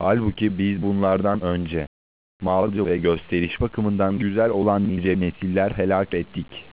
Halbuki biz bunlardan önce malcı ve gösteriş bakımından güzel olan nice nesiller helak ettik.